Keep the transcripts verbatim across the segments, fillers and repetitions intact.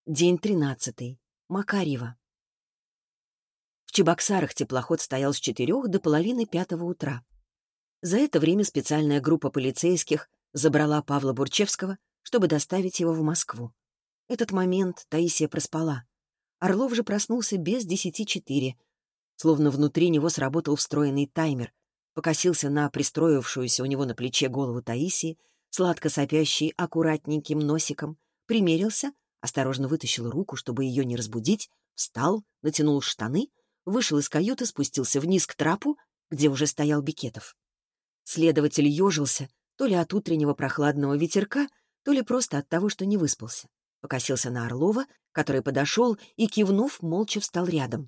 День тринадцатый. Макарьево. В Чебоксарах теплоход стоял с четырех до половины пятого утра. За это время специальная группа полицейских забрала Павла Бурчевского, чтобы доставить его в Москву. Этот момент Таисия проспала. Орлов же проснулся без десяти четыре. Словно внутри него сработал встроенный таймер. Покосился на пристроившуюся у него на плече голову Таисии, сладко сопящей аккуратненьким носиком, примерился, осторожно вытащил руку, чтобы ее не разбудить, встал, натянул штаны, вышел из каюты, спустился вниз к трапу, где уже стоял Бекетов. Следователь ежился то ли от утреннего прохладного ветерка, то ли просто от того, что не выспался. Покосился на Орлова, который подошел и, кивнув, молча встал рядом.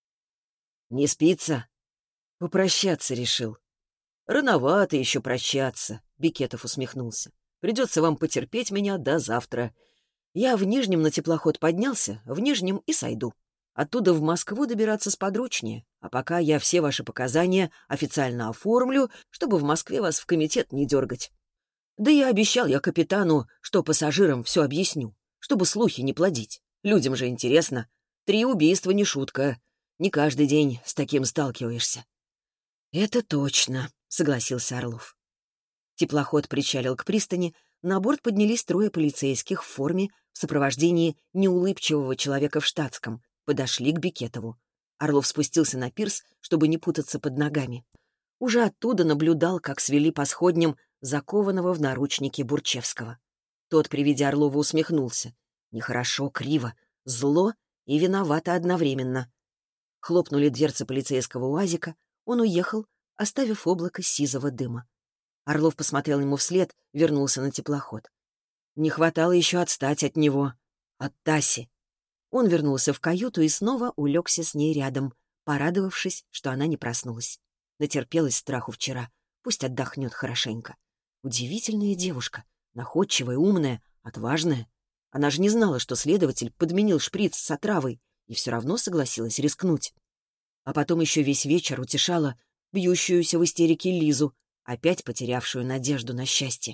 «Не спится?» «Попрощаться решил». «Рановато еще прощаться», — Бекетов усмехнулся. «Придется вам потерпеть меня до завтра. Я в Нижнем на теплоход поднялся, в Нижнем и сойду. Оттуда в Москву добираться сподручнее, а пока я все ваши показания официально оформлю, чтобы в Москве вас в комитет не дергать. Да и обещал я капитану, что пассажирам все объясню, чтобы слухи не плодить. Людям же интересно. Три убийства не шутка. Не каждый день с таким сталкиваешься». «Это точно», — согласился Орлов. Теплоход причалил к пристани, на борт поднялись трое полицейских в форме в сопровождении неулыбчивого человека в штатском, подошли к Бекетову. Орлов спустился на пирс, чтобы не путаться под ногами. Уже оттуда наблюдал, как свели по сходням закованного в наручники Бурчевского. Тот при виде Орлова усмехнулся. Нехорошо, криво, зло и виновато одновременно. Хлопнули дверцы полицейского уазика, он уехал, оставив облако сизого дыма. Орлов посмотрел ему вслед, вернулся на теплоход. Не хватало еще отстать от него, от Таси. Он вернулся в каюту и снова улегся с ней рядом, порадовавшись, что она не проснулась. Натерпелась страху вчера, пусть отдохнет хорошенько. Удивительная девушка, находчивая, умная, отважная. Она же не знала, что следователь подменил шприц с отравой, и все равно согласилась рискнуть. А потом еще весь вечер утешала бьющуюся в истерике Лизу, опять потерявшую надежду на счастье.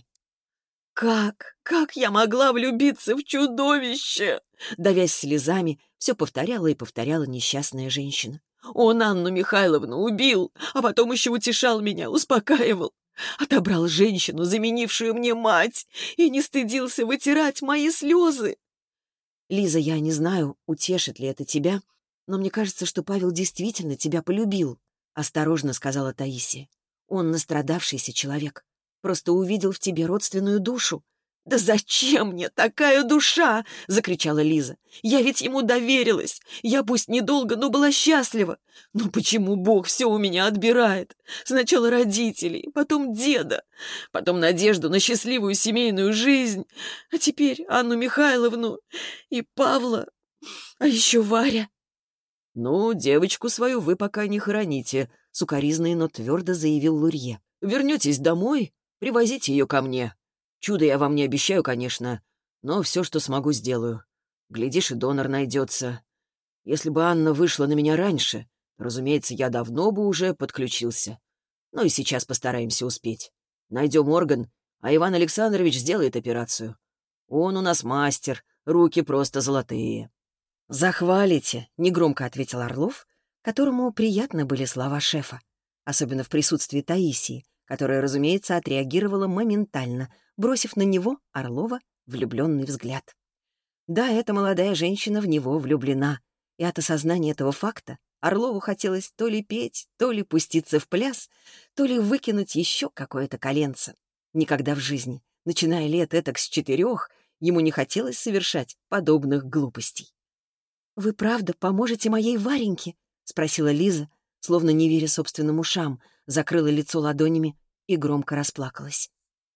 «Как? Как я могла влюбиться в чудовище?» Давясь слезами, все повторяла и повторяла несчастная женщина. «Он Анну Михайловну убил, а потом еще утешал меня, успокаивал. Отобрал женщину, заменившую мне мать, и не стыдился вытирать мои слезы». «Лиза, я не знаю, утешит ли это тебя, но мне кажется, что Павел действительно тебя полюбил», — осторожно сказала Таисия. «Он настрадавшийся человек. Просто увидел в тебе родственную душу». «Да зачем мне такая душа?» — закричала Лиза. «Я ведь ему доверилась. Я пусть недолго, но была счастлива. Но почему Бог все у меня отбирает? Сначала родителей, потом деда, потом надежду на счастливую семейную жизнь, а теперь Анну Михайловну и Павла, а еще Варя». «Ну, девочку свою вы пока не хороните», — сукоризный, но твердо заявил Лурье. «Вернетесь домой, привозите ее ко мне. Чудо я вам не обещаю, конечно, но все, что смогу, сделаю. Глядишь, и донор найдется. Если бы Анна вышла на меня раньше, разумеется, я давно бы уже подключился. Но и сейчас постараемся успеть. Найдем орган, а Иван Александрович сделает операцию. Он у нас мастер, руки просто золотые». «Захвалите», — негромко ответил Орлов, которому приятны были слова шефа, особенно в присутствии Таисии, которая, разумеется, отреагировала моментально, бросив на него, Орлова, влюбленный взгляд. Да, эта молодая женщина в него влюблена, и от осознания этого факта Орлову хотелось то ли петь, то ли пуститься в пляс, то ли выкинуть еще какое-то коленце. Никогда в жизни, начиная лет этак с четырех, ему не хотелось совершать подобных глупостей. «Вы правда поможете моей Вареньке?» — спросила Лиза, словно не веря собственным ушам, закрыла лицо ладонями и громко расплакалась.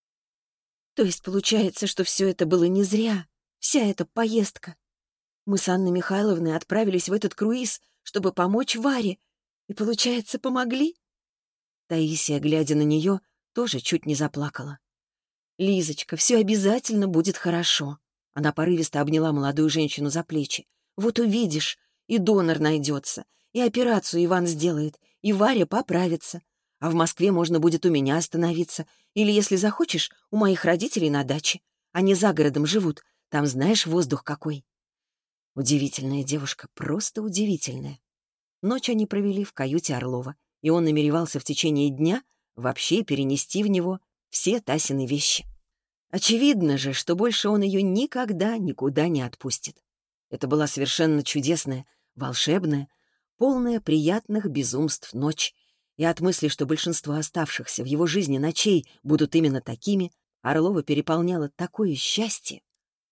«То есть получается, что все это было не зря, вся эта поездка? Мы с Анной Михайловной отправились в этот круиз, чтобы помочь Варе, и, получается, помогли?» Таисия, глядя на нее, тоже чуть не заплакала. «Лизочка, все обязательно будет хорошо». Она порывисто обняла молодую женщину за плечи. «Вот увидишь, и донор найдется, и операцию Иван сделает, и Варя поправится. А в Москве можно будет у меня остановиться, или, если захочешь, у моих родителей на даче. Они за городом живут, там знаешь воздух какой. Удивительная девушка, просто удивительная. Ночь они провели в каюте Орлова, и он намеревался в течение дня вообще перенести в него все Тасины вещи. Очевидно же, что больше он ее никогда никуда не отпустит. Это была совершенно чудесная, волшебная, полная приятных безумств ночь, и от мысли, что большинство оставшихся в его жизни ночей будут именно такими, Орлова переполняло такое счастье.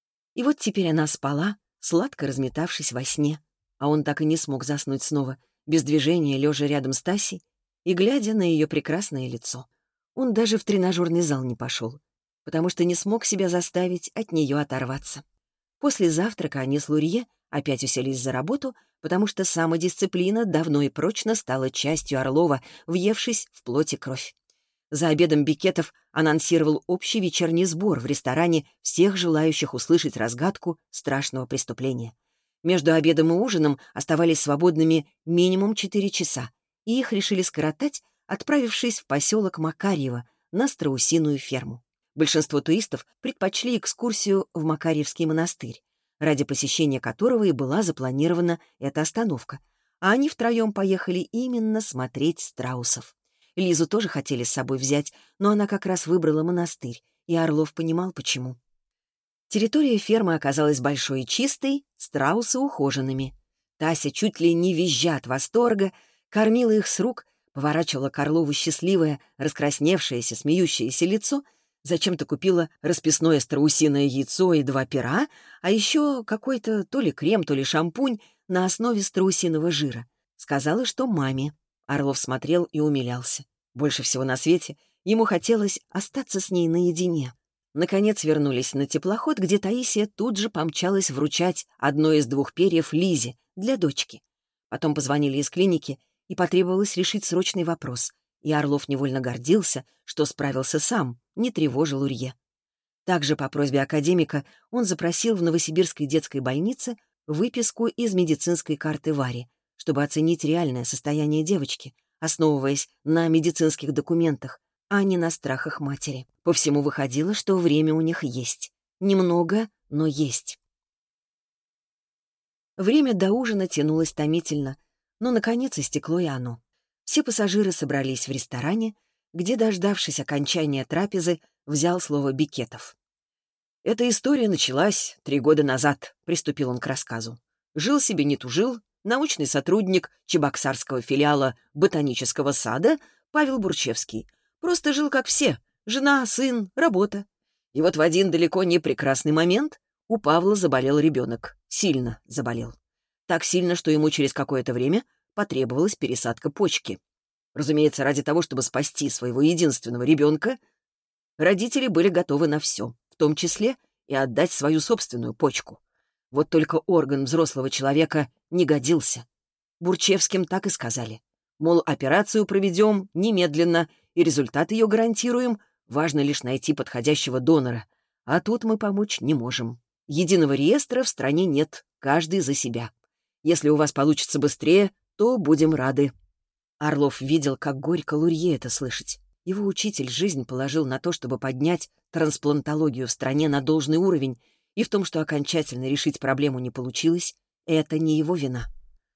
И вот теперь она спала, сладко разметавшись во сне, а он так и не смог заснуть снова, без движения, лежа рядом с Тасей и глядя на ее прекрасное лицо. Он даже в тренажерный зал не пошел, потому что не смог себя заставить от нее оторваться. После завтрака они с Лурье опять уселись за работу, потому что самодисциплина давно и прочно стала частью Орлова, въевшись в плоть и кровь. За обедом Бекетов анонсировал общий вечерний сбор в ресторане всех желающих услышать разгадку страшного преступления. Между обедом и ужином оставались свободными минимум четыре часа, и их решили скоротать, отправившись в поселок Макарьево на страусиную ферму. Большинство туристов предпочли экскурсию в Макарьевский монастырь, ради посещения которого и была запланирована эта остановка, а они втроем поехали именно смотреть страусов. Лизу тоже хотели с собой взять, но она как раз выбрала монастырь, и Орлов понимал, почему. Территория фермы оказалась большой и чистой, страусы ухоженными. Тася, чуть ли не визжа от восторга, кормила их с рук, поворачивала к Орлову счастливое, раскрасневшееся, смеющееся лицо, зачем-то купила расписное страусиное яйцо и два пера, а еще какой-то то ли крем, то ли шампунь на основе страусиного жира. Сказала, что маме. Орлов смотрел и умилялся. Больше всего на свете ему хотелось остаться с ней наедине. Наконец вернулись на теплоход, где Таисия тут же помчалась вручать одно из двух перьев Лизе для дочки. Потом позвонили из клиники, и потребовалось решить срочный вопрос. И Орлов невольно гордился, что справился сам, не тревожил Лурье. Также по просьбе академика он запросил в Новосибирской детской больнице выписку из медицинской карты Вари, чтобы оценить реальное состояние девочки, основываясь на медицинских документах, а не на страхах матери. По всему выходило, что время у них есть. Немного, но есть. Время до ужина тянулось томительно, но, наконец, истекло и оно. Все пассажиры собрались в ресторане, где, дождавшись окончания трапезы, взял слово Бекетов. «Эта история началась три года назад», — приступил он к рассказу. «Жил себе не тужил научный сотрудник чебоксарского филиала ботанического сада Павел Бурчевский. Просто жил как все. Жена, сын, работа. И вот в один далеко не прекрасный момент у Павла заболел ребенок. Сильно заболел. Так сильно, что ему через какое-то время потребовалась пересадка почки. Разумеется, ради того, чтобы спасти своего единственного ребенка, родители были готовы на все, в том числе и отдать свою собственную почку. Вот только орган взрослого человека не годился. Бурчевским так и сказали. Мол, операцию проведем немедленно, и результат ее гарантируем, важно лишь найти подходящего донора. А тут мы помочь не можем. Единого реестра в стране нет, каждый за себя. Если у вас получится быстрее, то будем рады». Орлов видел, как горько Лурье это слышать. Его учитель жизнь положил на то, чтобы поднять трансплантологию в стране на должный уровень, и в том, что окончательно решить проблему не получилось, это не его вина.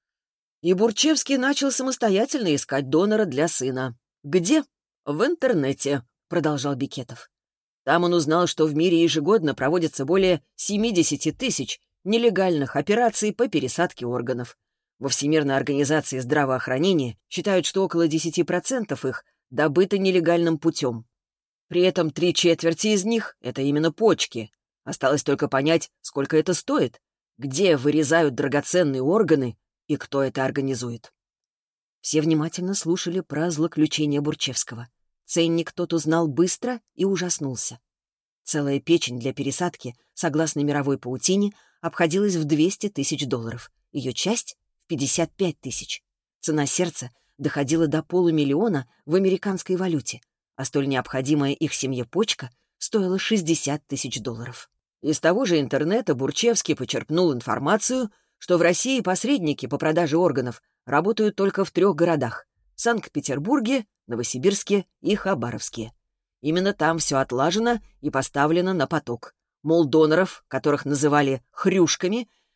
И Бурчевский начал самостоятельно искать донора для сына. «Где?» «В интернете», — продолжал Бекетов. Там он узнал, что в мире ежегодно проводится более семьдесят тысяч нелегальных операций по пересадке органов. Во Всемирной организации здравоохранения считают, что около десять процентов их добыто нелегальным путем. При этом три четверти из них — это именно почки. Осталось только понять, сколько это стоит, где вырезают драгоценные органы и кто это организует. Все внимательно слушали про злоключение Бурчевского. Ценник тот узнал быстро и ужаснулся. Целая печень для пересадки, согласно мировой паутине, обходилась в двести тысяч долларов. Ее часть — в пятьдесят пять тысяч. Цена сердца доходила до полумиллиона в американской валюте, а столь необходимая их семье почка стоила шестьдесят тысяч долларов. Из того же интернета Бурчевский почерпнул информацию, что в России посредники по продаже органов работают только в трех городах — Санкт-Петербурге, Новосибирске и Хабаровске. Именно там все отлажено и поставлено на поток. Мол, доноров, которых называли «хрюшками»,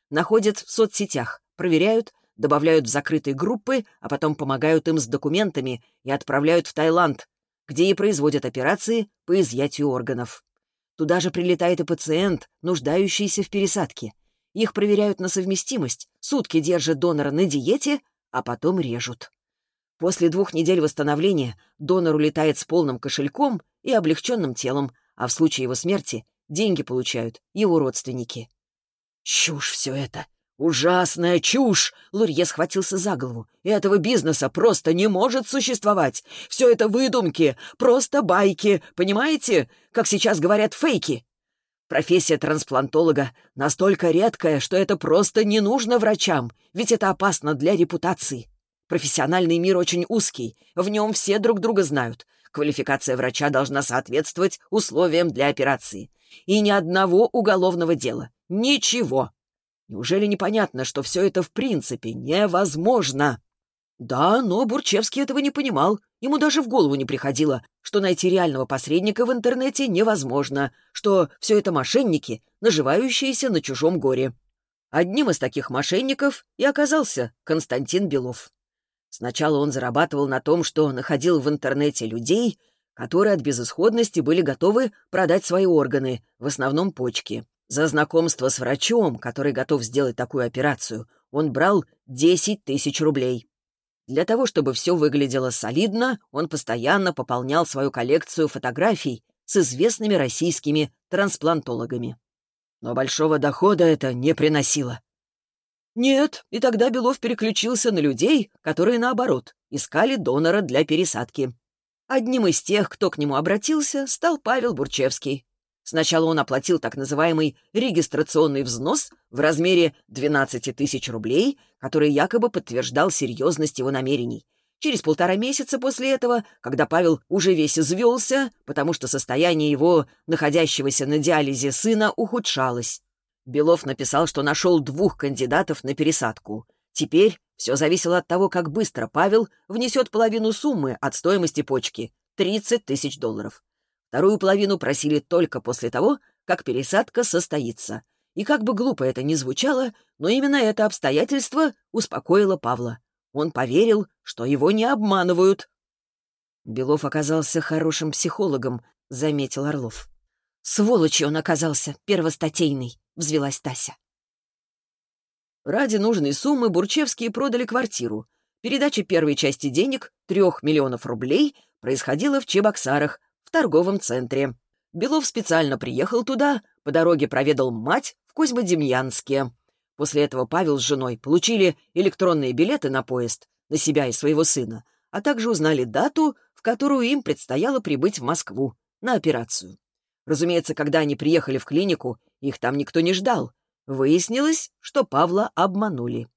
Находят в соцсетях, проверяют, добавляют в закрытые группы, а потом помогают им с документами и отправляют в Таиланд, где и производят операции по изъятию органов. Туда же прилетает и пациент, нуждающийся в пересадке. Их проверяют на совместимость, сутки держат донора на диете, а потом режут. После двух недель восстановления донор улетает с полным кошельком и облегченным телом, а в случае его смерти деньги получают его родственники. «Чушь все это! Ужасная чушь!» Лурье схватился за голову. «Этого бизнеса просто не может существовать! Все это выдумки, просто байки, понимаете? Как сейчас говорят, фейки!» Профессия трансплантолога настолько редкая, что это просто не нужно врачам, ведь это опасно для репутации. Профессиональный мир очень узкий, в нем все друг друга знают. Квалификация врача должна соответствовать условиям для операции. И ни одного уголовного дела. Ничего. Неужели непонятно, что все это в принципе невозможно? Да, но Бурчевский этого не понимал. Ему даже в голову не приходило, что найти реального посредника в интернете невозможно, что все это мошенники, наживающиеся на чужом горе. Одним из таких мошенников и оказался Константин Белов. Сначала он зарабатывал на том, что находил в интернете людей, которые от безысходности были готовы продать свои органы, в основном почки. За знакомство с врачом, который готов сделать такую операцию, он брал десять тысяч рублей. Для того, чтобы все выглядело солидно, он постоянно пополнял свою коллекцию фотографий с известными российскими трансплантологами. Но большого дохода это не приносило. Нет, и тогда Белов переключился на людей, которые, наоборот, искали донора для пересадки. Одним из тех, кто к нему обратился, стал Павел Бурчевский. Сначала он оплатил так называемый регистрационный взнос в размере двенадцать тысяч рублей, который якобы подтверждал серьезность его намерений. Через полтора месяца после этого, когда Павел уже весь извелся, потому что состояние его, находящегося на диализе сына, ухудшалось, Белов написал, что нашел двух кандидатов на пересадку. Теперь все зависело от того, как быстро Павел внесет половину суммы от стоимости почки — тридцать тысяч долларов. Вторую половину просили только после того, как пересадка состоится. И как бы глупо это ни звучало, но именно это обстоятельство успокоило Павла. Он поверил, что его не обманывают. «Белов оказался хорошим психологом», — заметил Орлов. «Сволочью он оказался, первостатейный», — взвилась Тася. Ради нужной суммы Бурчевские продали квартиру. Передача первой части денег, трех миллионов рублей, происходила в Чебоксарах, в торговом центре. Белов специально приехал туда, по дороге проведал мать в Козьмодемьянске. После этого Павел с женой получили электронные билеты на поезд, на себя и своего сына, а также узнали дату, в которую им предстояло прибыть в Москву на операцию. Разумеется, когда они приехали в клинику, их там никто не ждал. Выяснилось, что Павла обманули.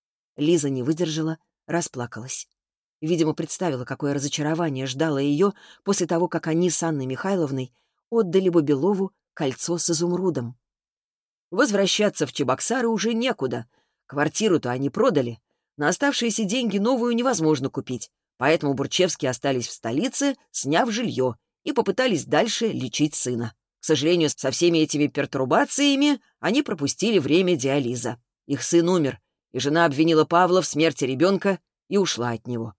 Лиза не выдержала, расплакалась. Видимо, представила, какое разочарование ждало ее после того, как они с Анной Михайловной отдали бы Белову кольцо с изумрудом. Возвращаться в Чебоксары уже некуда. Квартиру-то они продали. На оставшиеся деньги новую невозможно купить, поэтому Бурчевские остались в столице, сняв жилье, и попытались дальше лечить сына. К сожалению, со всеми этими пертурбациями они пропустили время диализа. Их сын умер, и жена обвинила Павла в смерти ребенка и ушла от него.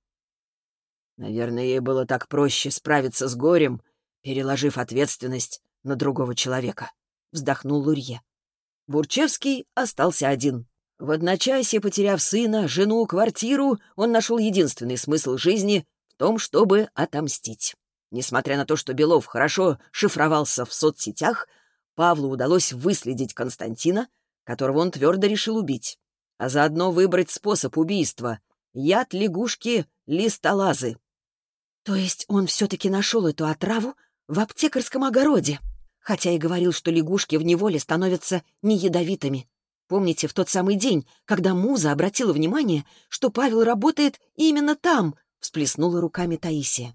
Наверное, ей было так проще справиться с горем, переложив ответственность на другого человека, — вздохнул Лурье. Бурчевский остался один. В одночасье, потеряв сына, жену, квартиру, он нашел единственный смысл жизни в том, чтобы отомстить. Несмотря на то, что Белов хорошо шифровался в соцсетях, Павлу удалось выследить Константина, которого он твердо решил убить, а заодно выбрать способ убийства — яд лягушки-листолазы. То есть он все-таки нашел эту отраву в аптекарском огороде, хотя и говорил, что лягушки в неволе становятся неядовитыми. Помните, в тот самый день, когда Муза обратила внимание, что Павел работает именно там, всплеснула руками Таисия.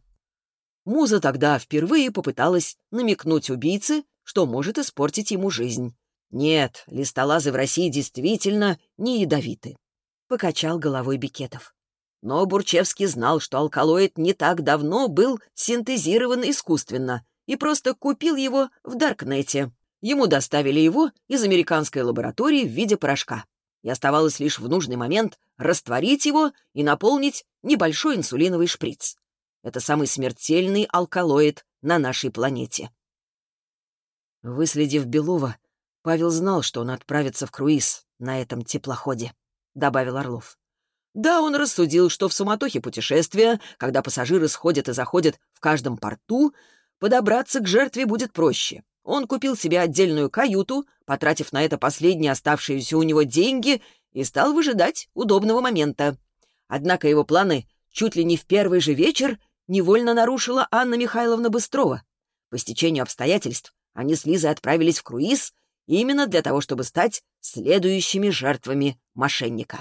Муза тогда впервые попыталась намекнуть убийце, что может испортить ему жизнь. Нет, листолазы в России действительно не ядовиты. Покачал головой Бекетов. Но Бурчевский знал, что алкалоид не так давно был синтезирован искусственно и просто купил его в Даркнете. Ему доставили его из американской лаборатории в виде порошка. И оставалось лишь в нужный момент растворить его и наполнить небольшой инсулиновый шприц. Это самый смертельный алкалоид на нашей планете. Выследив Белова, Павел знал, что он отправится в круиз на этом теплоходе, — добавил Орлов. Да, он рассудил, что в суматохе путешествия, когда пассажиры сходят и заходят в каждом порту, подобраться к жертве будет проще. Он купил себе отдельную каюту, потратив на это последние оставшиеся у него деньги, и стал выжидать удобного момента. Однако его планы чуть ли не в первый же вечер невольно нарушила Анна Михайловна Быстрова. По стечению обстоятельств они с Лизой отправились в круиз именно для того, чтобы стать следующими жертвами мошенника.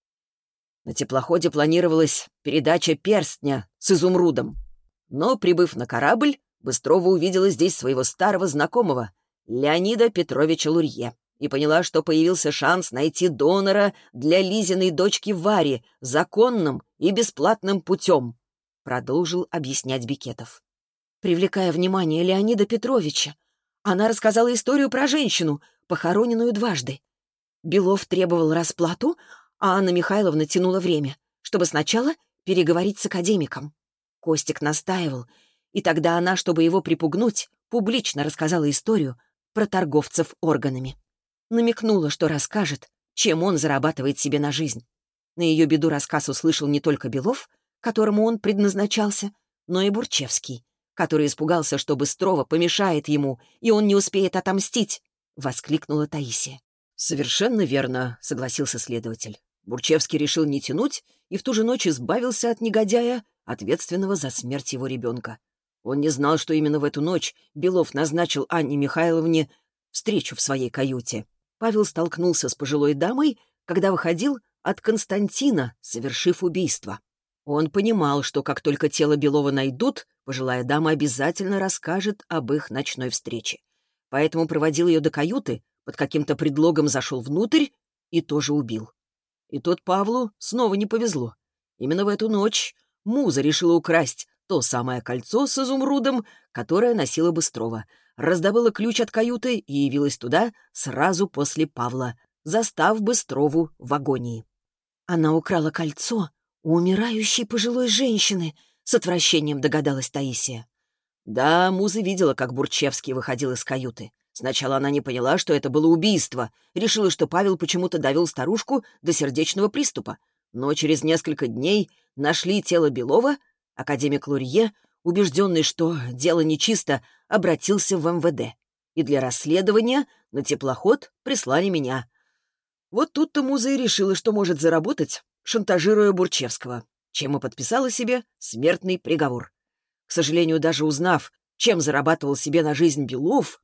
На теплоходе планировалась передача перстня с изумрудом. Но, прибыв на корабль, Быстрова увидела здесь своего старого знакомого, Леонида Петровича Лурье, и поняла, что появился шанс найти донора для Лизиной дочки Вари законным и бесплатным путем, продолжил объяснять Бекетов. Привлекая внимание Леонида Петровича, она рассказала историю про женщину, похороненную дважды. Белов требовал расплату, а Анна Михайловна тянула время, чтобы сначала переговорить с академиком. Костик настаивал, и тогда она, чтобы его припугнуть, публично рассказала историю про торговцев органами. Намекнула, что расскажет, чем он зарабатывает себе на жизнь. На ее беду рассказ услышал не только Белов, которому он предназначался, но и Бурчевский, который испугался, что Быстрова помешает ему, и он не успеет отомстить, — воскликнула Таисия. «Совершенно верно», — согласился следователь. Бурчевский решил не тянуть и в ту же ночь избавился от негодяя, ответственного за смерть его ребенка. Он не знал, что именно в эту ночь Белов назначил Анне Михайловне встречу в своей каюте. Павел столкнулся с пожилой дамой, когда выходил от Константина, совершив убийство. Он понимал, что как только тело Белова найдут, пожилая дама обязательно расскажет об их ночной встрече. Поэтому проводил ее до каюты, под каким-то предлогом зашел внутрь и тоже убил. И тут Павлу снова не повезло. Именно в эту ночь Муза решила украсть то самое кольцо с изумрудом, которое носила Быстрова, раздобыла ключ от каюты и явилась туда сразу после Павла, застав Быстрову в агонии. Она украла кольцо у умирающей пожилой женщины, с отвращением догадалась Таисия. Да, Муза видела, как Бурчевский выходил из каюты. Сначала она не поняла, что это было убийство, решила, что Павел почему-то довел старушку до сердечного приступа. Но через несколько дней нашли тело Белова. Академик Лурье, убежденный, что дело нечисто, обратился в эм вэ дэ. И для расследования на теплоход прислали меня. Вот тут-то Муза и решила, что может заработать, шантажируя Бурчевского, чем и подписала себе смертный приговор. К сожалению, даже узнав, чем зарабатывал себе на жизнь Белов,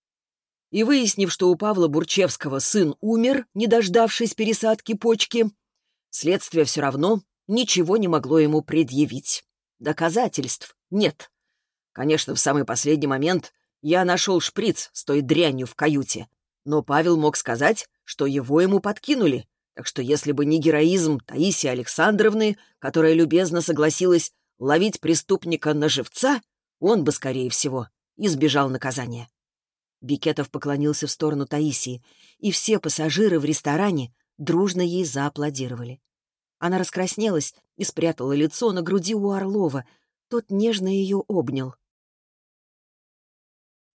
и выяснив, что у Павла Бурчевского сын умер, не дождавшись пересадки почки, следствие все равно ничего не могло ему предъявить. Доказательств нет. Конечно, в самый последний момент я нашел шприц с той дрянью в каюте, но Павел мог сказать, что его ему подкинули, так что если бы не героизм Таисии Александровны, которая любезно согласилась ловить преступника на живца, он бы, скорее всего, избежал наказания. Бекетов поклонился в сторону Таисии, и все пассажиры в ресторане дружно ей зааплодировали. Она раскраснелась и спрятала лицо на груди у Орлова. Тот нежно ее обнял.